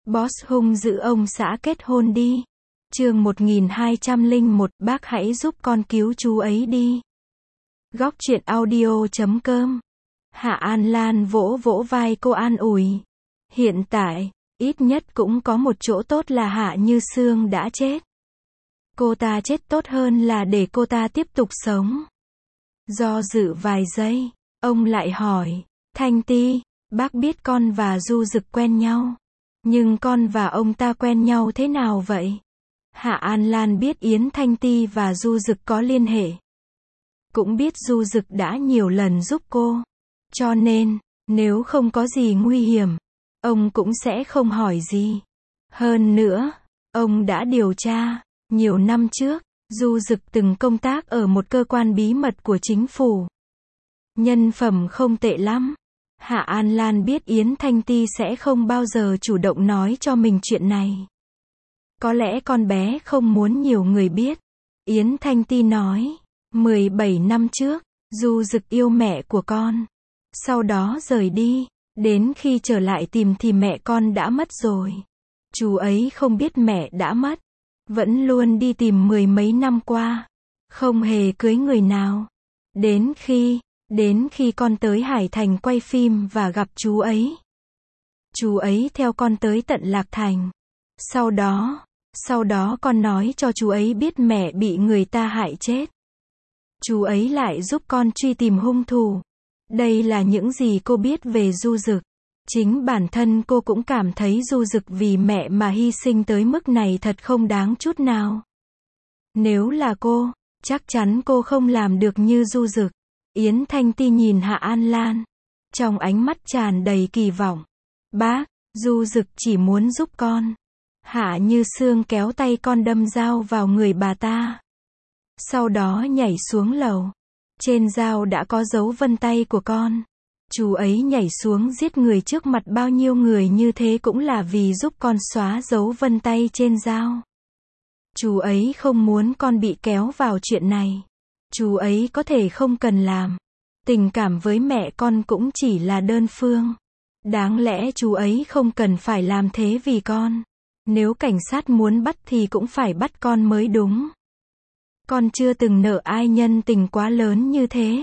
Boss hung dữ ông xã kết hôn đi. Chương 1201, bác hãy giúp con cứu chú ấy đi. Góc truyện audio.com. Hạ An Lan vỗ vỗ vai cô an ủi. Hiện tại, ít nhất cũng có một chỗ tốt là Hạ Như Sương đã chết. Cô ta chết tốt hơn là để cô ta tiếp tục sống. Do dự vài giây, ông lại hỏi, Thanh Ti, bác biết con và Du Dực quen nhau. Nhưng con và ông ta quen nhau thế nào vậy? Hạ An Lan biết Yến Thanh Ti và Du Dực có liên hệ. Cũng biết Du Dực đã nhiều lần giúp cô. Cho nên, nếu không có gì nguy hiểm, ông cũng sẽ không hỏi gì. Hơn nữa, ông đã điều tra. Nhiều năm trước, Du Dực từng công tác ở một cơ quan bí mật của chính phủ. Nhân phẩm không tệ lắm. Hạ An Lan biết Yến Thanh Ti sẽ không bao giờ chủ động nói cho mình chuyện này. Có lẽ con bé không muốn nhiều người biết. Yến Thanh Ti nói, 17 năm trước, Du Dực yêu mẹ của con. Sau đó rời đi, đến khi trở lại tìm thì mẹ con đã mất rồi. Chú ấy không biết mẹ đã mất. Vẫn luôn đi tìm 10 mấy năm qua. Không hề cưới người nào. Đến khi con tới Hải Thành quay phim và gặp chú ấy. Chú ấy theo con tới tận Lạc Thành. Sau đó con nói cho chú ấy biết mẹ bị người ta hại chết. Chú ấy lại giúp con truy tìm hung thủ. Đây là những gì cô biết về Du Dực. Chính bản thân cô cũng cảm thấy Du Dực vì mẹ mà hy sinh tới mức này thật không đáng chút nào. Nếu là cô, chắc chắn cô không làm được như Du Dực. Yến Thanh Ti nhìn Hạ An Lan. Trong ánh mắt tràn đầy kỳ vọng. Bác, Du Dực chỉ muốn giúp con. Hạ Như Sương kéo tay con đâm dao vào người bà ta. Sau đó nhảy xuống lầu. Trên dao đã có dấu vân tay của con. Chú ấy nhảy xuống giết người trước mặt bao nhiêu người như thế cũng là vì giúp con xóa dấu vân tay trên dao. Chú ấy không muốn con bị kéo vào chuyện này. Chú ấy có thể không cần làm. Tình cảm với mẹ con cũng chỉ là đơn phương. Đáng lẽ chú ấy không cần phải làm thế vì con. Nếu cảnh sát muốn bắt thì cũng phải bắt con mới đúng. Con chưa từng nợ ai nhân tình quá lớn như thế.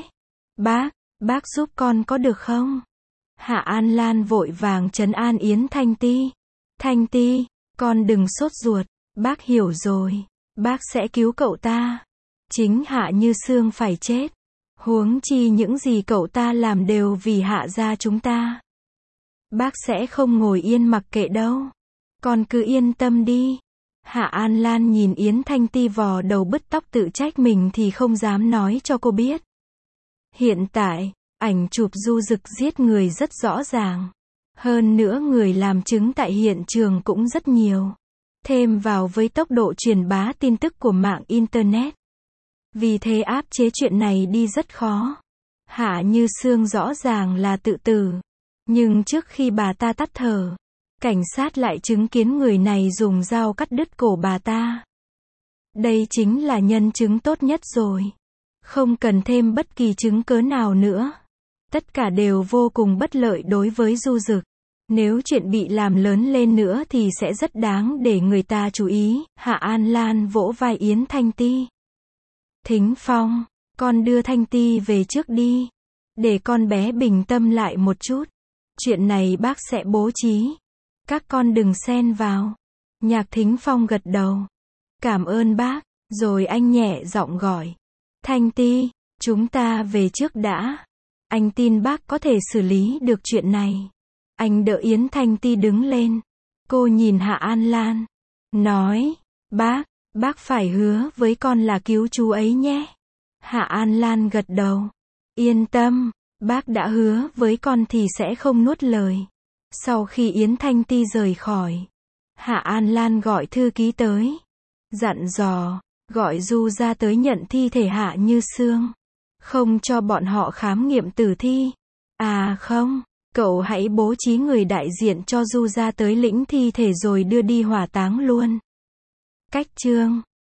Bác giúp con có được không? Hạ An Lan vội vàng trấn an Yến Thanh Ti. Thanh Ti, con đừng sốt ruột. Bác hiểu rồi. Bác sẽ cứu cậu ta. Chính Hạ Như Sương phải chết. Huống chi những gì cậu ta làm đều vì Hạ gia chúng ta. Bác sẽ không ngồi yên mặc kệ đâu. Con cứ yên tâm đi. Hạ An Lan nhìn Yến Thanh Ti vò đầu bứt tóc tự trách mình thì không dám nói cho cô biết. Hiện tại, ảnh chụp Du Dực giết người rất rõ ràng. Hơn nữa người làm chứng tại hiện trường cũng rất nhiều. Thêm vào với tốc độ truyền bá tin tức của mạng Internet. Vì thế áp chế chuyện này đi rất khó. Hạ Như Sương rõ ràng là tự tử. Nhưng trước khi bà ta tắt thở, cảnh sát lại chứng kiến người này dùng dao cắt đứt cổ bà ta. Đây chính là nhân chứng tốt nhất rồi. Không cần thêm bất kỳ chứng cớ nào nữa. Tất cả đều vô cùng bất lợi đối với Du Dực. Nếu chuyện bị làm lớn lên nữa thì sẽ rất đáng để người ta chú ý. Hạ An Lan vỗ vai Yến Thanh Ti. Thính Phong, con đưa Thanh Ti về trước đi. Để con bé bình tâm lại một chút. Chuyện này bác sẽ bố trí. Các con đừng xen vào. Nhạc Thính Phong gật đầu. Cảm ơn bác. Rồi anh nhẹ giọng gọi. Thanh Ti, chúng ta về trước đã. Anh tin bác có thể xử lý được chuyện này. Anh đỡ Yến Thanh Ti đứng lên. Cô nhìn Hạ An Lan. Nói, bác phải hứa với con là cứu chú ấy nhé. Hạ An Lan gật đầu. Yên tâm, bác đã hứa với con thì sẽ không nuốt lời. Sau khi Yến Thanh Ti rời khỏi, Hạ An Lan gọi thư ký tới. Dặn dò, gọi Du ra tới nhận thi thể Hạ Như Sương. Không cho bọn họ khám nghiệm tử thi. À không, cậu hãy bố trí người đại diện cho Du ra tới lĩnh thi thể rồi đưa đi hỏa táng luôn. Cách chương